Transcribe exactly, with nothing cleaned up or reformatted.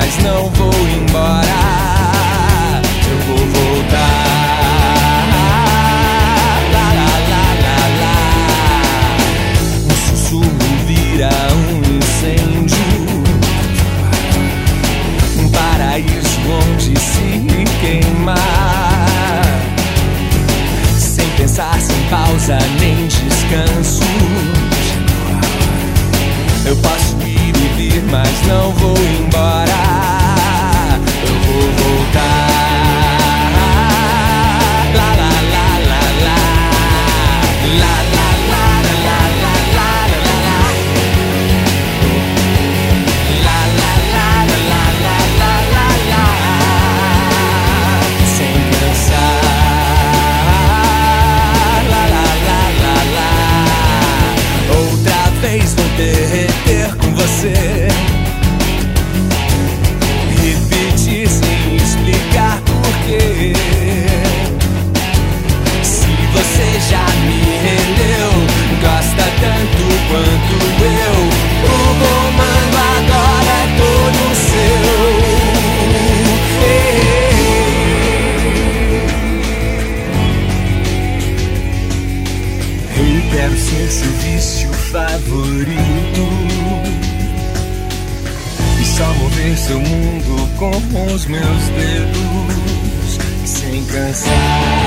mas não vou embora. Eu vou voltar. Lá, lá, lá, lá, lá. Um sussurro vira um incêndio, um paraíso onde se queimar, sem pensar, sem pausa nem descanso. Eu posso ir e vir, mas não vou embora. Eu vou voltar. Lá, lá, lá, lá, lá. Lá, lá, lá, lá, lá, lá, lá, lá, lá. Lá, lá, lá, lá, lá, lá, lá, lá. Sem pensar. Lá, lá, lá, lá, lá. Outra vez vou derreter com você, repetir sem explicar porquê. Se você já me rendeu, gosta tanto quanto eu, o comando agora é todo seu. Eu quero ser seu vício favorito e só mover seu mundo com os meus dedos, sem cansar.